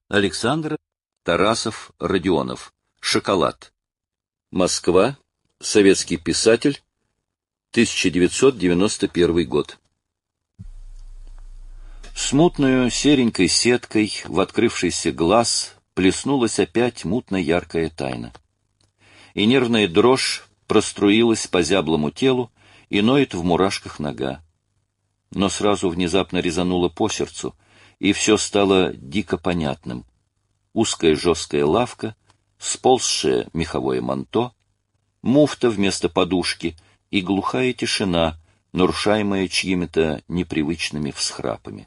Александр Тарасов Родионов. «Шоколад». Москва. Советский писатель. 1991 год. Смутную серенькой сеткой в открывшийся глаз плеснулась опять мутно-яркая тайна. И нервная дрожь проструилась по зяблому телу и ноет в мурашках нога. Но сразу внезапно резануло по сердцу, и все стало дико понятным. Узкая жесткая лавка, сползшее меховое манто, муфта вместо подушки и глухая тишина, нарушаемая чьими-то непривычными всхрапами.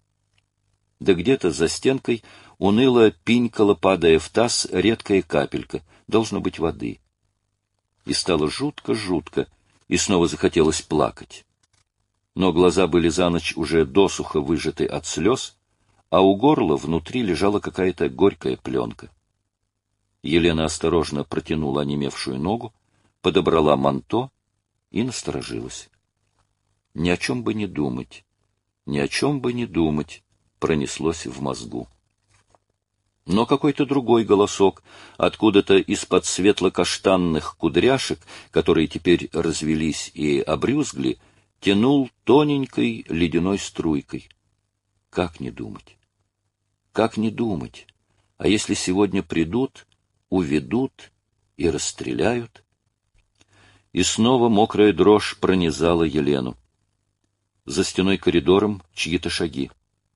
Да где-то за стенкой уныло пинькала, падая в таз, редкая капелька, должно быть воды. И стало жутко-жутко, и снова захотелось плакать. Но глаза были за ночь уже досуха выжаты от слез, а у горла внутри лежала какая-то горькая пленка. Елена осторожно протянула онемевшую ногу, подобрала манто и насторожилась. Ни о чем бы не думать, ни о чем бы не думать, пронеслось в мозгу. Но какой-то другой голосок, откуда-то из-под светло-каштанных кудряшек, которые теперь развелись и обрюзгли, тянул тоненькой ледяной струйкой. Как не думать? Как не думать? А если сегодня придут, уведут и расстреляют? И снова мокрая дрожь пронизала Елену. За стеной коридором чьи-то шаги.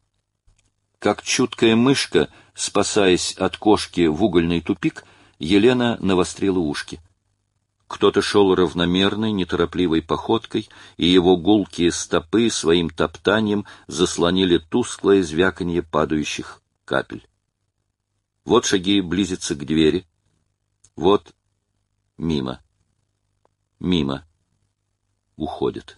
Как чуткая мышка, спасаясь от кошки в угольный тупик, Елена навострила ушки. Кто-то шел равномерной, неторопливой походкой, и его гулкие стопы своим топтанием заслонили тусклое звяканье падающих капель. Вот шаги близятся к двери. Вот мимо. Мимо. Уходит.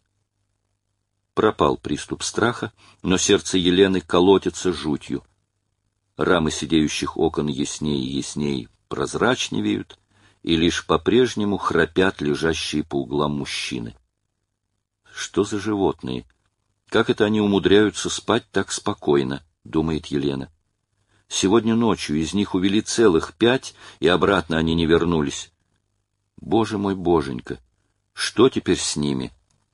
Пропал приступ страха, но сердце Елены колотится жутью. Рамы сидеющих окон ясней и ясней прозрачневеют, и лишь по-прежнему храпят лежащие по углам мужчины. Что за животные? Как это они умудряются спать так спокойно, думает Елена. Сегодня ночью из них увели целых 5, и обратно они не вернулись. Боже мой, боженька, что теперь с ними?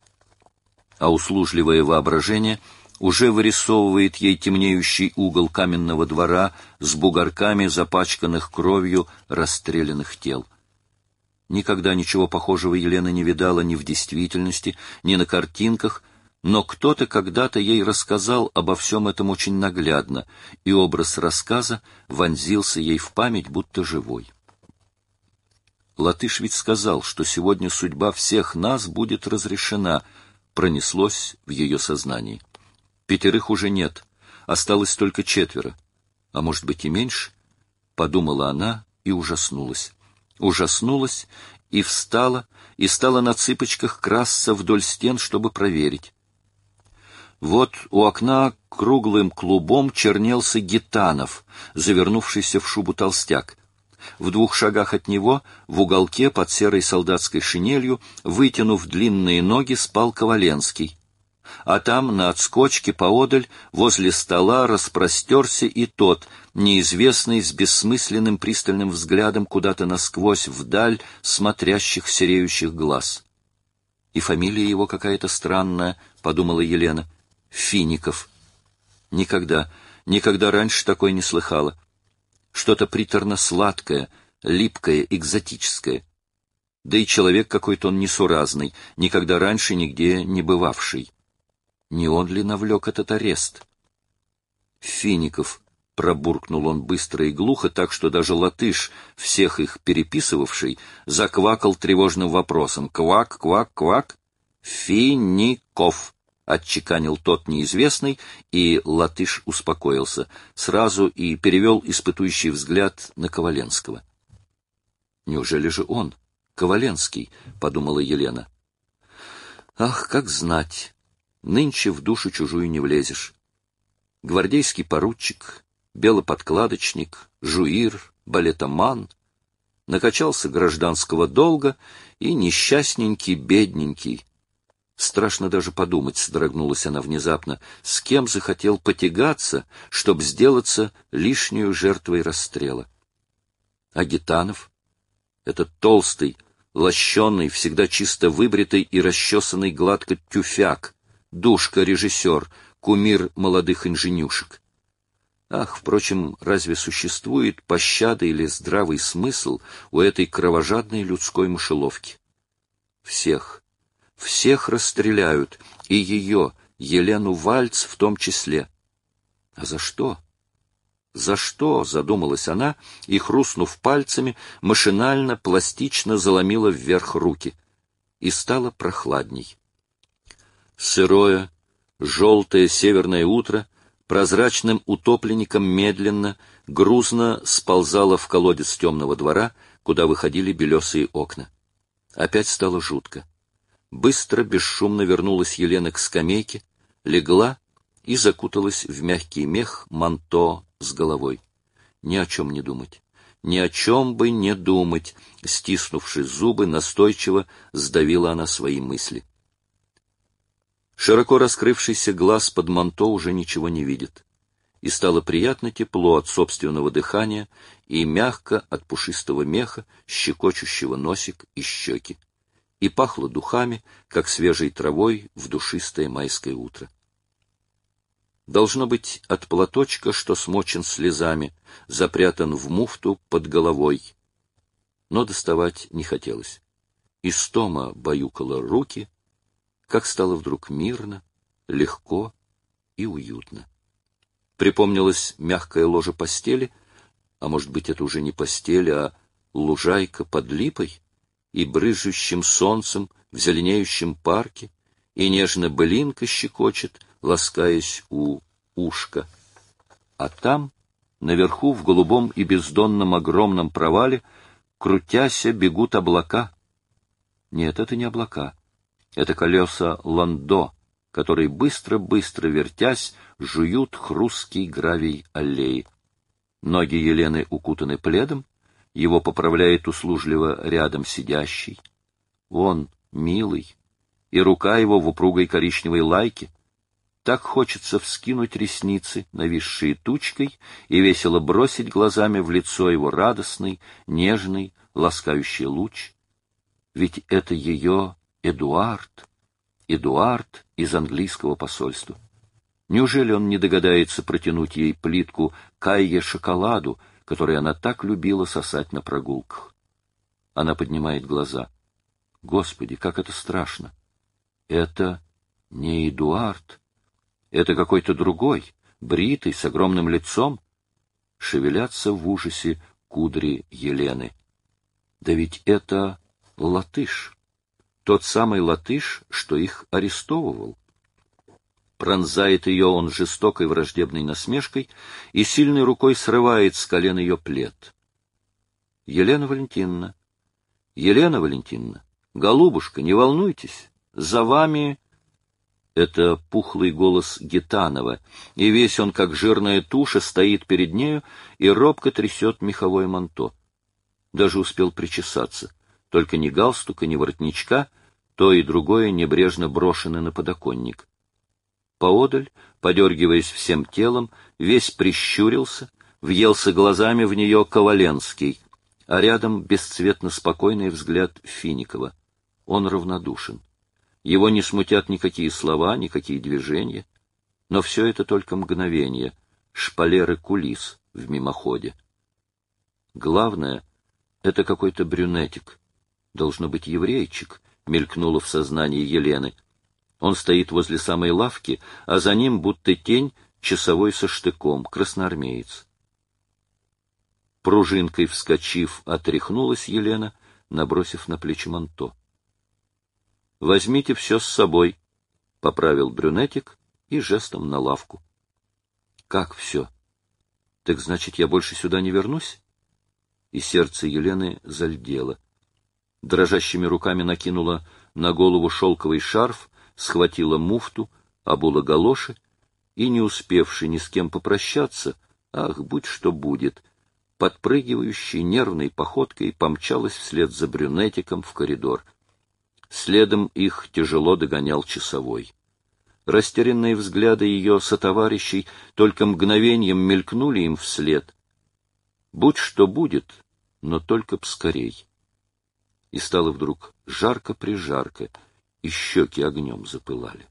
А услужливое воображение уже вырисовывает ей темнеющий угол каменного двора с бугорками запачканных кровью расстрелянных тел. Никогда ничего похожего Елена не видала ни в действительности, ни на картинках, но кто-то когда-то ей рассказал обо всем этом очень наглядно, и образ рассказа вонзился ей в память, будто живой. Латыш ведь сказал, что сегодня судьба всех нас будет разрешена, пронеслось в ее сознании. 5 уже нет, осталось только 4, а может быть и меньше, подумала она и ужаснулась. Ужаснулась и встала, и стала на цыпочках красться вдоль стен, чтобы проверить. Вот у окна круглым клубом чернелся Гитанов, завернувшийся в шубу толстяк. В 2 шагах от него, в уголке под серой солдатской шинелью, вытянув длинные ноги, спал Коваленский. А там, на отскочке поодаль, возле стола распростерся и тот, неизвестный, с бессмысленным пристальным взглядом куда-то насквозь вдаль смотрящих сереющих глаз. И фамилия его какая-то странная, подумала Елена. Фиников. Никогда раньше такой не слыхала. Что-то приторно-сладкое, липкое, экзотическое. Да и человек какой-то он несуразный, никогда раньше нигде не бывавший. Не он ли навлек этот арест? Фиников, пробуркнул он быстро и глухо, так что даже Латыш, всех их переписывавший, заквакал тревожным вопросом. Квак, квак, квак. Фиников, отчеканил тот неизвестный, и Латыш успокоился, сразу и перевел испытующий взгляд на Коваленского. Неужели же он, Коваленский, подумала Елена. Ах, как знать! Нынче в душу чужую не влезешь. Гвардейский поручик, белоподкладочник, жуир, балетоман, накачался гражданского долга и несчастненький, бедненький. Страшно даже подумать, содрогнулась она внезапно, с кем захотел потягаться, чтоб сделаться лишнюю жертвой расстрела. А Гитанов? Этот толстый, лощеный, всегда чисто выбритый и расчесанный гладко тюфяк, душка-режиссер, кумир молодых инженюшек. Ах, впрочем, разве существует пощада или здравый смысл у этой кровожадной людской мышеловки? Всех расстреляют, и ее, Елену Вальц, в том числе. А за что? За что, задумалась она, и, хрустнув пальцами, машинально, пластично заломила вверх руки. И стало прохладней. Сырое, желтое северное утро прозрачным утопленником медленно, грузно сползало в колодец темного двора, куда выходили белесые окна. Опять стало жутко. Быстро, бесшумно вернулась Елена к скамейке, легла и закуталась в мягкий мех манто с головой. Ни о чем не думать. Ни о чем бы не думать, стиснувши зубы, настойчиво сдавила она свои мысли. Широко раскрывшийся глаз под манто уже ничего не видит. И стало приятно тепло от собственного дыхания и мягко от пушистого меха, щекочущего носик и щеки. И пахло духами, как свежей травой в душистое майское утро. Должно быть, от платочка, что смочен слезами, запрятан в муфту под головой. Но доставать не хотелось. Истома баюкала руки, как стало вдруг мирно, легко и уютно. Припомнилась мягкая ложа постели, а может быть, это уже не постель, а лужайка под липой, и брызжущим солнцем в зеленеющем парке, и нежно былинка щекочет, ласкаясь у ушка. А там, наверху, в голубом и бездонном огромном провале, крутяся, бегут облака. Нет, это не облака. Это колеса ландо, которые, быстро-быстро вертясь, жуют хрусткий гравий аллеи. Ноги Елены укутаны пледом, его поправляет услужливо рядом сидящий. Он, милый, и рука его в упругой коричневой лайке. Так хочется вскинуть ресницы, нависшие тучкой, и весело бросить глазами в лицо его радостный, нежный, ласкающий луч. Ведь это ее Эдуард из английского посольства. Неужели он не догадается протянуть ей плитку кайе шоколаду, который она так любила сосать на прогулках? Она поднимает глаза. Господи, как это страшно! Это не Эдуард. Это какой-то другой, бритый, с огромным лицом. Шевелятся в ужасе кудри Елены. Да ведь это латыш. Тот самый латыш, что их арестовывал. Пронзает ее он жестокой враждебной насмешкой и сильной рукой срывает с колен ее плед. Елена Валентиновна, голубушка, не волнуйтесь, за вами... Это пухлый голос Гитанова, и весь он, как жирная туша, стоит перед нею и робко трясет меховое манто. Даже успел причесаться, только ни галстука, ни воротничка, то и другое небрежно брошены на подоконник. Поодаль, подергиваясь всем телом, весь прищурился, въелся глазами в нее Коваленский, а рядом бесцветно спокойный взгляд Финикова. Он равнодушен. Его не смутят никакие слова, никакие движения. Но все это только мгновение, шпалеры кулис в мимоходе. Главное — это какой-то брюнетик. Должно быть еврейчик, мелькнуло в сознании Елены. Он стоит возле самой лавки, а за ним, будто тень, часовой со штыком, красноармеец. Пружинкой вскочив, отряхнулась Елена, набросив на плечи манто. — Возьмите все с собой, — поправил брюнетик и жестом на лавку. — Как все? Так значит, я больше сюда не вернусь? И сердце Елены зальдело. Дрожащими руками накинула на голову шелковый шарф, схватила муфту, обула галоши и, не успевши ни с кем попрощаться, ах, будь что будет, подпрыгивающей нервной походкой помчалась вслед за брюнетиком в коридор. Следом их тяжело догонял часовой. Растерянные взгляды ее сотоварищей только мгновеньем мелькнули им вслед. Будь что будет, но только б скорей. И стало вдруг жарко-прижарко, и щеки огнем запылали.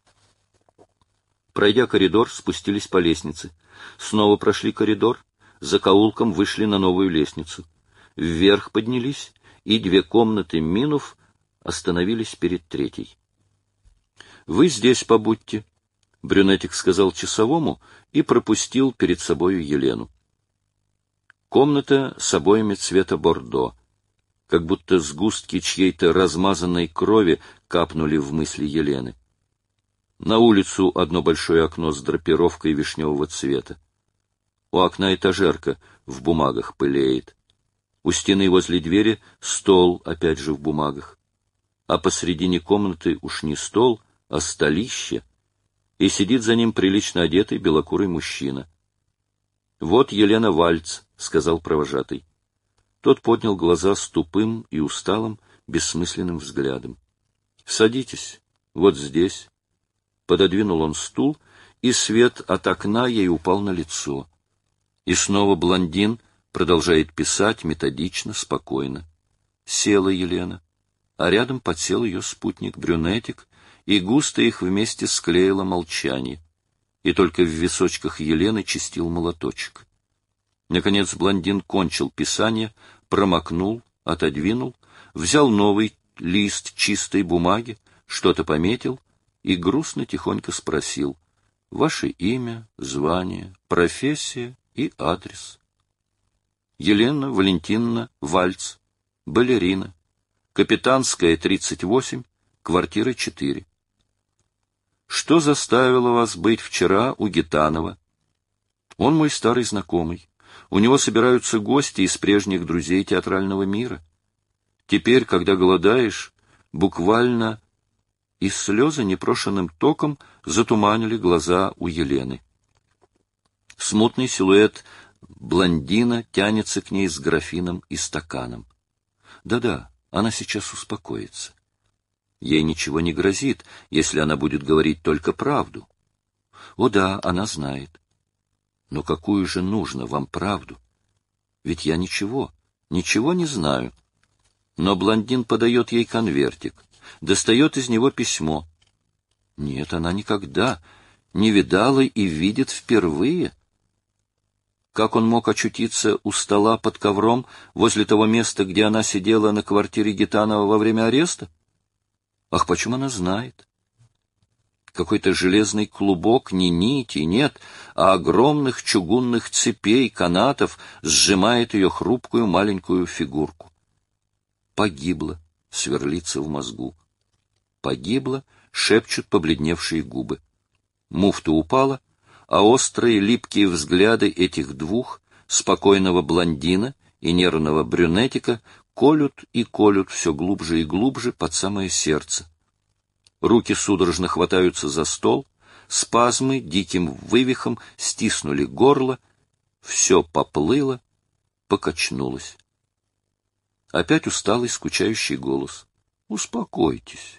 Пройдя коридор, спустились по лестнице. Снова прошли коридор, закоулком вышли на новую лестницу. Вверх поднялись, и 2 комнаты минув остановились перед третьей. — Вы здесь побудьте, — брюнетик сказал часовому и пропустил перед собою Елену. Комната с обоями цвета бордо, как будто сгустки чьей-то размазанной крови капнули в мысли Елены. На улицу одно большое окно с драпировкой вишневого цвета. У окна этажерка в бумагах пылеет. У стены возле двери стол, опять же в бумагах. А посредине комнаты уж не стол, а столище, и сидит за ним прилично одетый белокурый мужчина. — Вот Елена Вальц, — сказал провожатый. Тот поднял глаза с тупым и усталым, бессмысленным взглядом. — Садитесь, вот здесь. Пододвинул он стул, и свет от окна ей упал на лицо. И снова блондин продолжает писать методично, спокойно. Села Елена, а рядом подсел ее спутник-брюнетик, и густо их вместе склеило молчание. И только в височках Елены чистил молоточек. Наконец блондин кончил писание, промокнул, отодвинул, взял новый лист чистой бумаги, что-то пометил и грустно тихонько спросил: «Ваше имя, звание, профессия и адрес?» Елена Валентиновна Вальц, балерина, Капитанская, 38, квартира 4. Что заставило вас быть вчера у Гитанова? Он мой старый знакомый. У него собираются гости из прежних друзей театрального мира. Теперь, когда голодаешь, буквально и слезы непрошенным током затуманили глаза у Елены. Смутный силуэт блондина тянется к ней с графином и стаканом. Да-да, она сейчас успокоится. Ей ничего не грозит, если она будет говорить только правду. О да, она знает. Но какую же нужно вам правду? Ведь я ничего не знаю. Но блондин подает ей конвертик, достает из него письмо. Нет, она никогда не видала и видит впервые. Как он мог очутиться у стола под ковром возле того места, где она сидела на квартире Гитанова во время ареста? Ах, почему она знает? Какой-то железный клубок, не нити, нет, а огромных чугунных цепей, канатов сжимает ее хрупкую маленькую фигурку. Погибла, сверлится в мозгу. Погибла, шепчут побледневшие губы. Муфта упала, а острые липкие взгляды этих двух, спокойного блондина и нервного брюнетика, колют и колют все глубже и глубже под самое сердце. Руки судорожно хватаются за стол, спазмы диким вывихом стиснули горло, все поплыло, покачнулось. Опять усталый, скучающий голос. «Успокойтесь».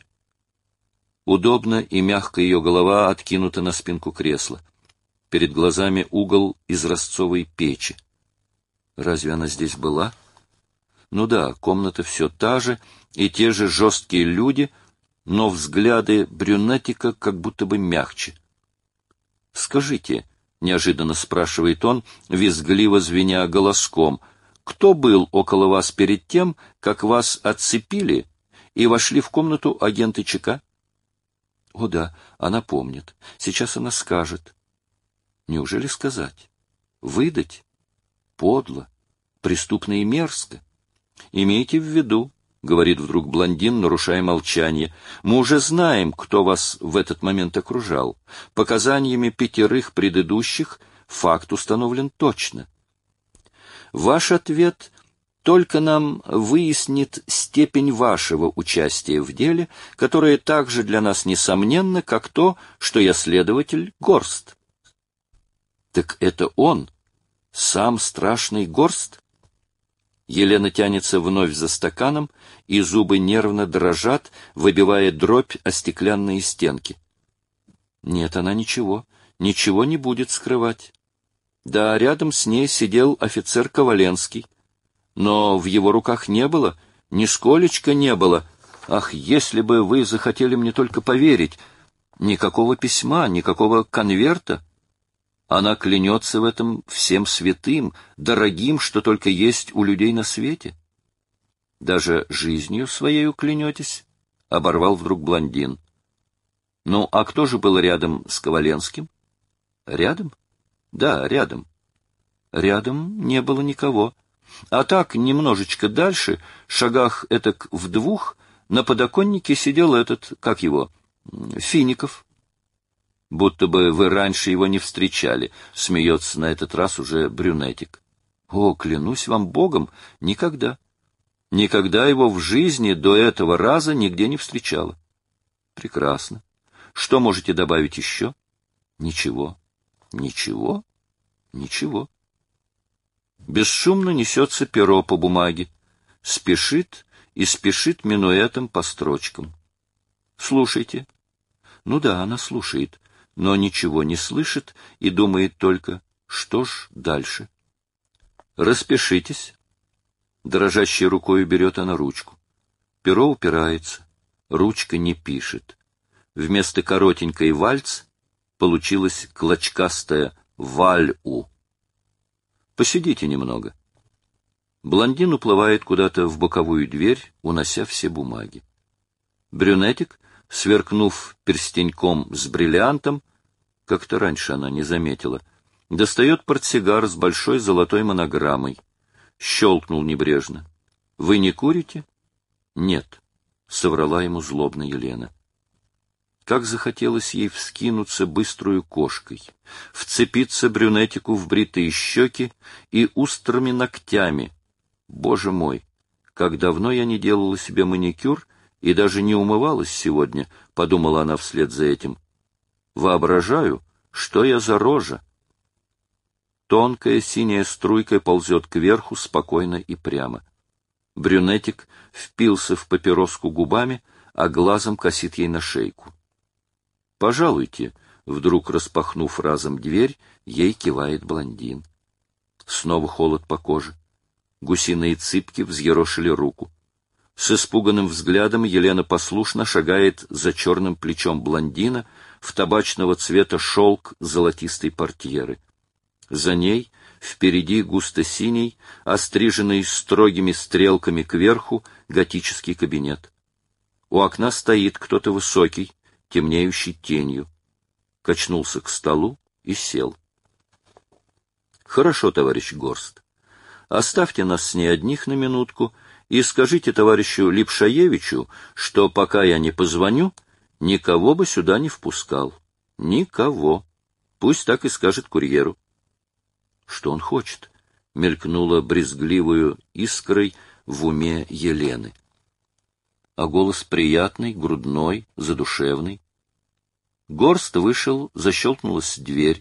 Удобно и мягко ее голова откинута на спинку кресла. Перед глазами угол изразцовой печи. Разве она здесь была? Ну да, комната все та же, и те же жесткие люди, но взгляды брюнетика как будто бы мягче. «Скажите», — неожиданно спрашивает он, визгливо звеня голоском, «кто был около вас перед тем, как вас отцепили и вошли в комнату агенты ЧК?» О да, она помнит. Сейчас она скажет. Неужели сказать? Выдать? Подло, преступно и мерзко. Имейте в виду, — говорит вдруг блондин, нарушая молчание, — мы уже знаем, кто вас в этот момент окружал. Показаниями 5 предыдущих факт установлен точно. Ваш ответ только нам выяснит степень вашего участия в деле, которое также для нас несомненно, как то, что я следователь Горст. Так это он, сам страшный Горст? Елена тянется вновь за стаканом, и зубы нервно дрожат, выбивая дробь о стеклянные стенки. Нет, она ничего не будет скрывать. Да, рядом с ней сидел офицер Коваленский. Но в его руках не было, нисколечко не было. Ах, если бы вы захотели мне только поверить! Никакого письма, никакого конверта. Она клянется в этом всем святым, дорогим, что только есть у людей на свете. Даже жизнью своею клянетесь? — оборвал вдруг блондин. Ну, а кто же был рядом с Коваленским? Рядом? Да, рядом. Рядом не было никого. А так, немножечко дальше, шагах этак в 2, на подоконнике сидел этот, как его, Фиников. Будто бы вы раньше его не встречали, смеется на этот раз уже брюнетик. О, клянусь вам Богом, никогда. Никогда его в жизни до этого раза нигде не встречала. Прекрасно. Что можете добавить еще? Ничего. Ничего? Ничего. Бесшумно несется перо по бумаге. Спешит и спешит минуэтом по строчкам. Слушайте. Ну да, она слушает, но ничего не слышит и думает только, что ж дальше. Распишитесь. Дрожащей рукой берет она ручку. Перо упирается, ручка не пишет. Вместо коротенькой «вальц» получилась клочкастая «валь-у». Посидите немного. Блондин уплывает куда-то в боковую дверь, унося все бумаги. Брюнетик, сверкнув перстеньком с бриллиантом, как-то раньше она не заметила, достает портсигар с большой золотой монограммой. Щелкнул небрежно. — Вы не курите? — Нет, — соврала ему злобно Елена. Как захотелось ей вскинуться быструю кошкой, вцепиться брюнетику в бритые щеки и острыми ногтями. Боже мой, как давно я не делала себе маникюр и даже не умывалась сегодня, — подумала она вслед за этим. Воображаю, что я за рожа. Тонкая синяя струйка ползет кверху спокойно и прямо. Брюнетик впился в папироску губами, а глазом косит ей на шейку. «Пожалуйте», — вдруг распахнув разом дверь, ей кивает блондин. Снова холод по коже. Гусиные цыпки взъерошили руку. С испуганным взглядом Елена послушно шагает за черным плечом блондина в табачного цвета шелк золотистой портьеры. За ней, впереди густо-синий, остриженный строгими стрелками кверху, готический кабинет. У окна стоит кто-то высокий, темнеющий тенью. Качнулся к столу и сел. «Хорошо, товарищ Горст. Оставьте нас с ней одних на минутку и скажите товарищу Липшаевичу, что пока я не позвоню, никого бы сюда не впускал. Никого. Пусть так и скажет курьеру». Что он хочет? Мелькнуло брезгливую искрой в уме Елены. А голос приятный, грудной, задушевный. Горст вышел, защелкнулась дверь.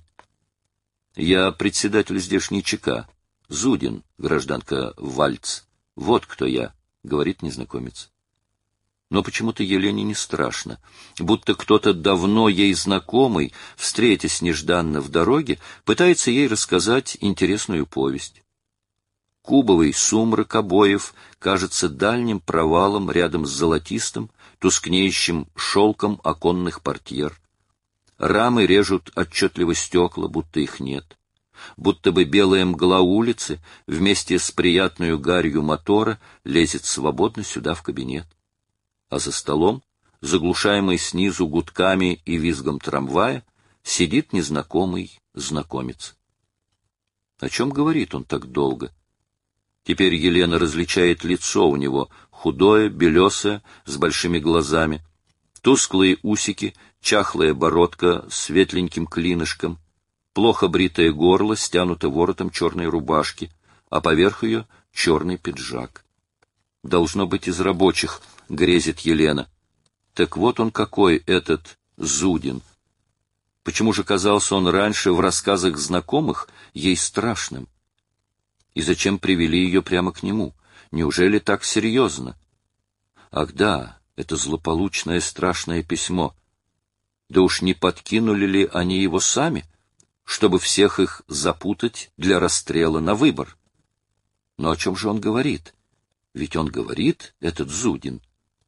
Я председатель здешней ЧК. Зудин, гражданка Вальц. Вот кто я, говорит незнакомец. Но почему-то Елене не страшно, будто кто-то давно ей знакомый, встретясь нежданно в дороге, пытается ей рассказать интересную повесть. Кубовый сумрак обоев кажется дальним провалом рядом с золотистым, тускнеющим шелком оконных портьер. Рамы режут отчетливо стекла, будто их нет. Будто бы белая мгла улицы вместе с приятной гарью мотора лезет свободно сюда в кабинет. А за столом, заглушаемый снизу гудками и визгом трамвая, сидит незнакомый знакомец. О чем говорит он так долго? Теперь Елена различает лицо у него, худое, белесое, с большими глазами, тусклые усики, чахлая бородка с светленьким клинышком, плохо бритое горло стянуто воротом черной рубашки, а поверх ее черный пиджак. Должно быть из рабочих, грезит Елена. Так вот он какой, этот Зудин. Почему же казался он раньше в рассказах знакомых ей страшным? И зачем привели ее прямо к нему? Неужели так серьезно? Ах да, это злополучное страшное письмо. Да уж не подкинули ли они его сами, чтобы всех их запутать для расстрела на выбор? Но о чем же он говорит? Ведь он говорит, этот Зудин.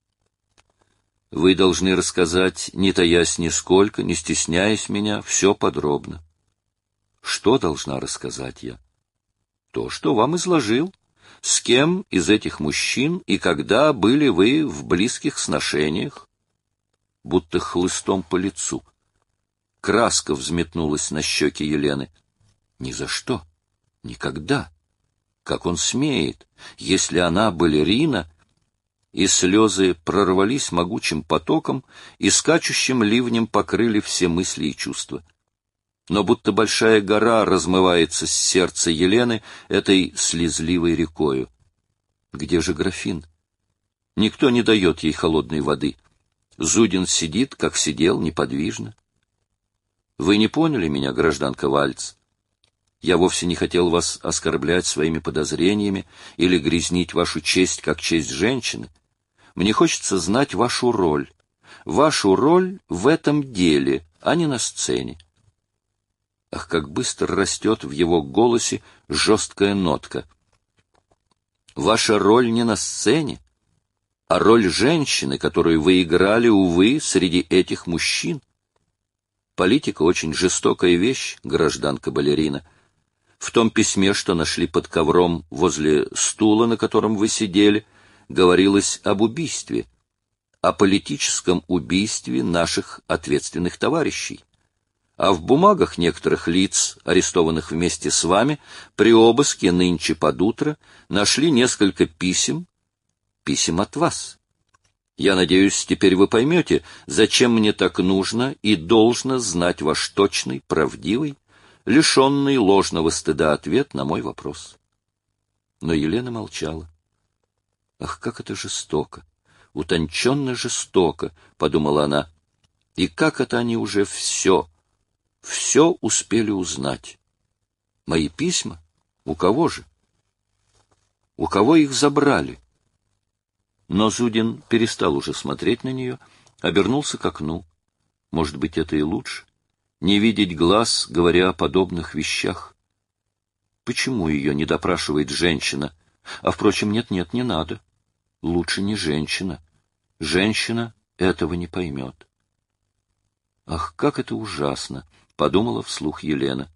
Вы должны рассказать, не таясь нисколько, не стесняясь меня, все подробно. Что должна рассказать я? То, что вам изложил. С кем из этих мужчин и когда были вы в близких сношениях? Будто хлыстом по лицу. Краска взметнулась на щеки Елены. Ни за что. Никогда. Как он смеет, если она балерина? И слезы прорвались могучим потоком и скачущим ливнем покрыли все мысли и чувства. Но будто большая гора размывается с сердца Елены этой слезливой рекою. Где же графин? Никто не дает ей холодной воды. Зудин сидит, как сидел, неподвижно. Вы не поняли меня, гражданка Вальц? Я вовсе не хотел вас оскорблять своими подозрениями или грязнить вашу честь, как честь женщины. Мне хочется знать вашу роль в этом деле, а не на сцене. Ах, как быстро растет в его голосе жесткая нотка. Ваша роль не на сцене, а роль женщины, которую вы играли, увы, среди этих мужчин. Политика очень жестокая вещь, гражданка-балерина. В том письме, что нашли под ковром возле стула, на котором вы сидели, говорилось об убийстве, о политическом убийстве наших ответственных товарищей. А в бумагах некоторых лиц, арестованных вместе с вами, при обыске нынче под утро нашли несколько писем от вас. Я надеюсь, теперь вы поймете, зачем мне так нужно и должно знать ваш точный, правдивый, лишенный ложного стыда ответ на мой вопрос. Но Елена молчала. Ах, как это жестоко! Утонченно жестоко, — подумала она. И как это они уже все успели узнать. Мои письма? У кого же? У кого их забрали? Но Зудин перестал уже смотреть на нее, обернулся к окну. Может быть, это и лучше? Не видеть глаз, говоря о подобных вещах. Почему ее не допрашивает женщина? А, впрочем, нет, не надо. Лучше не женщина. Женщина этого не поймет. Ах, как это ужасно! — подумала вслух Елена.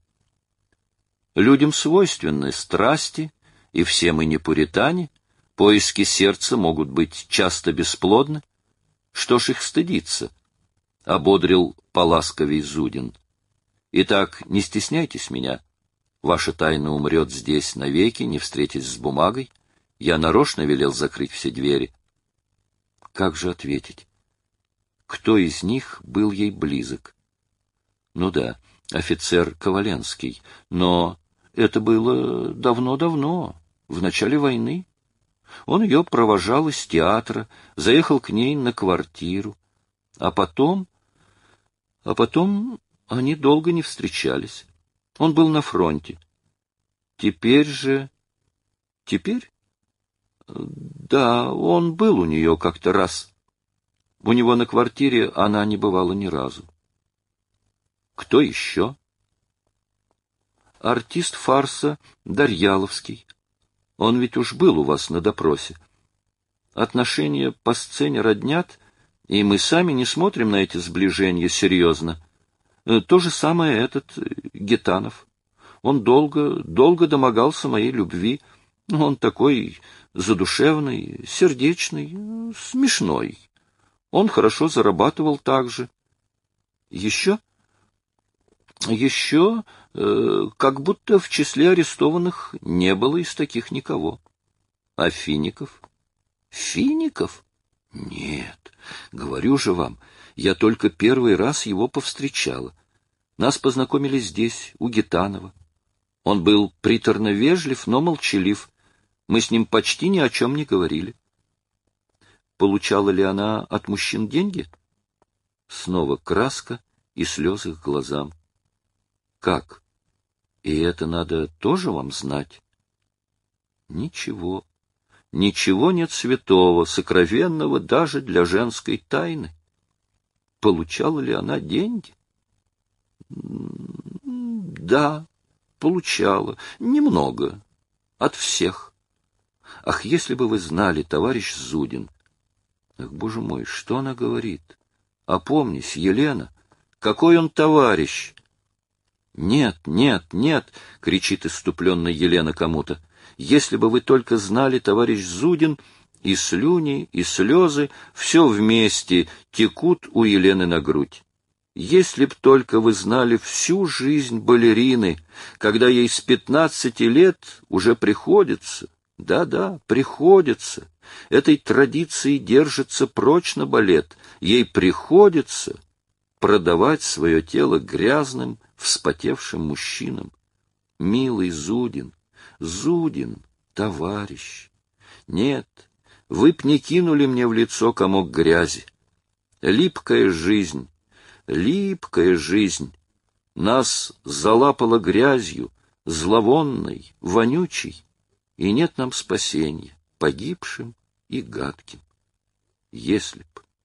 Людям свойственны страсти, и все мы не пуритане, поиски сердца могут быть часто бесплодны. Что ж их стыдиться? — ободрил поласковей Зудин. Итак, не стесняйтесь меня. Ваша тайна умрет здесь навеки, не встретясь с бумагой. Я нарочно велел закрыть все двери. Как же ответить? Кто из них был ей близок? Ну да, офицер Коваленский, но это было давно-давно, в начале войны. Он ее провожал из театра, заехал к ней на квартиру, а потом они долго не встречались. Он был на фронте. Теперь? Да, он был у нее как-то раз. У него на квартире она не бывала ни разу. Кто еще? Артист фарса Дарьяловский. Он ведь уж был у вас на допросе. Отношения по сцене роднят, и мы сами не смотрим на эти сближения серьезно. То же самое этот Гитанов. Он долго домогался моей любви. Он такой задушевный, сердечный, смешной. Он хорошо зарабатывал также. Еще, как будто в числе арестованных не было из таких никого. А Фиников? Фиников? Нет, говорю же вам, я только первый раз его повстречала. Нас познакомили здесь, у Гитанова. Он был приторно вежлив, но молчалив. Мы с ним почти ни о чем не говорили. Получала ли она от мужчин деньги? Снова краска и слезы к глазам. Как? И это надо тоже вам знать? Ничего. Ничего нет святого, сокровенного даже для женской тайны. Получала ли она деньги? Да, получала. Немного. От всех. Ах, если бы вы знали, товарищ Зудин. Ах, боже мой, что она говорит? Опомнись, Елена, какой он товарищ? Нет, нет, нет, кричит исступленно Елена кому-то. Если бы вы только знали, товарищ Зудин, и слюни, и слезы, все вместе текут у Елены на грудь. Если б только вы знали всю жизнь балерины, когда ей с 15 лет уже приходится, да-да, приходится, этой традиции держится прочно балет, ей приходится продавать свое тело грязным, вспотевшим мужчинам. Милый Зудин, Зудин, товарищ, нет, вы б не кинули мне в лицо комок грязи. Липкая жизнь, нас залапала грязью, зловонной, вонючей, и нет нам спасения, погибшим и гадким. Если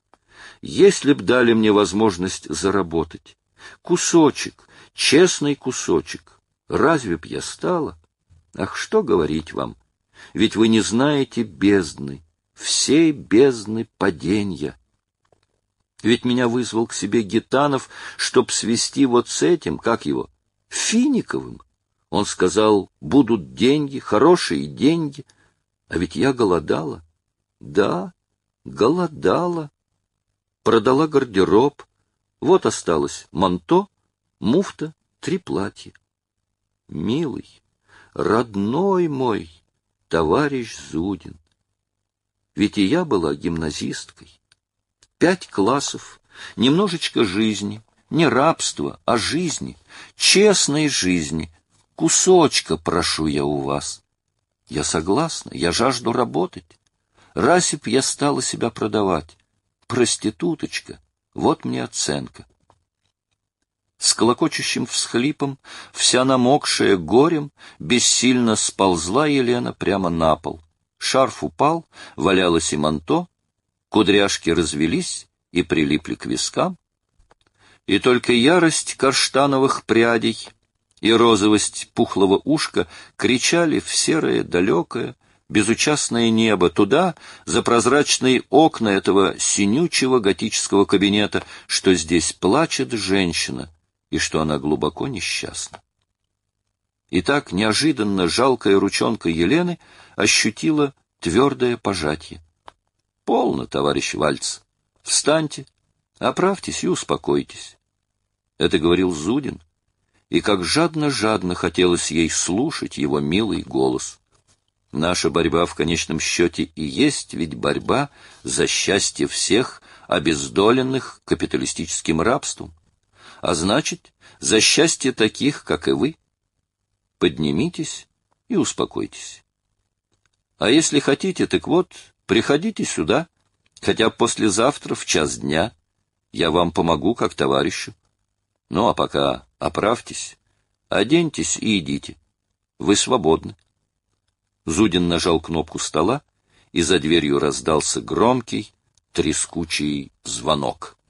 б дали мне возможность заработать, кусочек, честный кусочек, разве б я стала? Ах, что говорить вам, ведь вы не знаете бездны, всей бездны паденья. Ведь меня вызвал к себе Гитанов, чтоб свести вот с этим, как его, Финиковым. Он сказал, будут деньги, хорошие деньги. А ведь я голодала. Да, голодала. Продала гардероб. Вот осталось манто, муфта, 3 платья. Милый, родной мой, товарищ Зудин. Ведь и я была гимназисткой. 5 классов, немножечко жизни, не рабства, а жизни, честной жизни. Кусочка прошу я у вас. Я согласна, я жажду работать. Разве б я стала себя продавать? Проституточка, вот мне оценка. С клокочущим всхлипом, вся намокшая горем, бессильно сползла Елена прямо на пол. Шарф упал, валялось и манто, кудряшки развелись и прилипли к вискам, и только ярость каштановых прядей и розовость пухлого ушка кричали в серое, далекое, безучастное небо, туда, за прозрачные окна этого синючего готического кабинета, что здесь плачет женщина и что она глубоко несчастна. И так неожиданно жалкая ручонка Елены ощутила твердое пожатие. «Полно, товарищ Вальц, встаньте, оправьтесь и успокойтесь». Это говорил Зудин, и как жадно-жадно хотелось ей слушать его милый голос. Наша борьба в конечном счете и есть ведь борьба за счастье всех, обездоленных капиталистическим рабством, а значит, за счастье таких, как и вы. Поднимитесь и успокойтесь. А если хотите, так вот, приходите сюда, хотя послезавтра в 1:00 дня. Я вам помогу как товарищу. Ну, а пока оправьтесь, оденьтесь и идите. Вы свободны. Зудин нажал кнопку стола, и за дверью раздался громкий, трескучий звонок.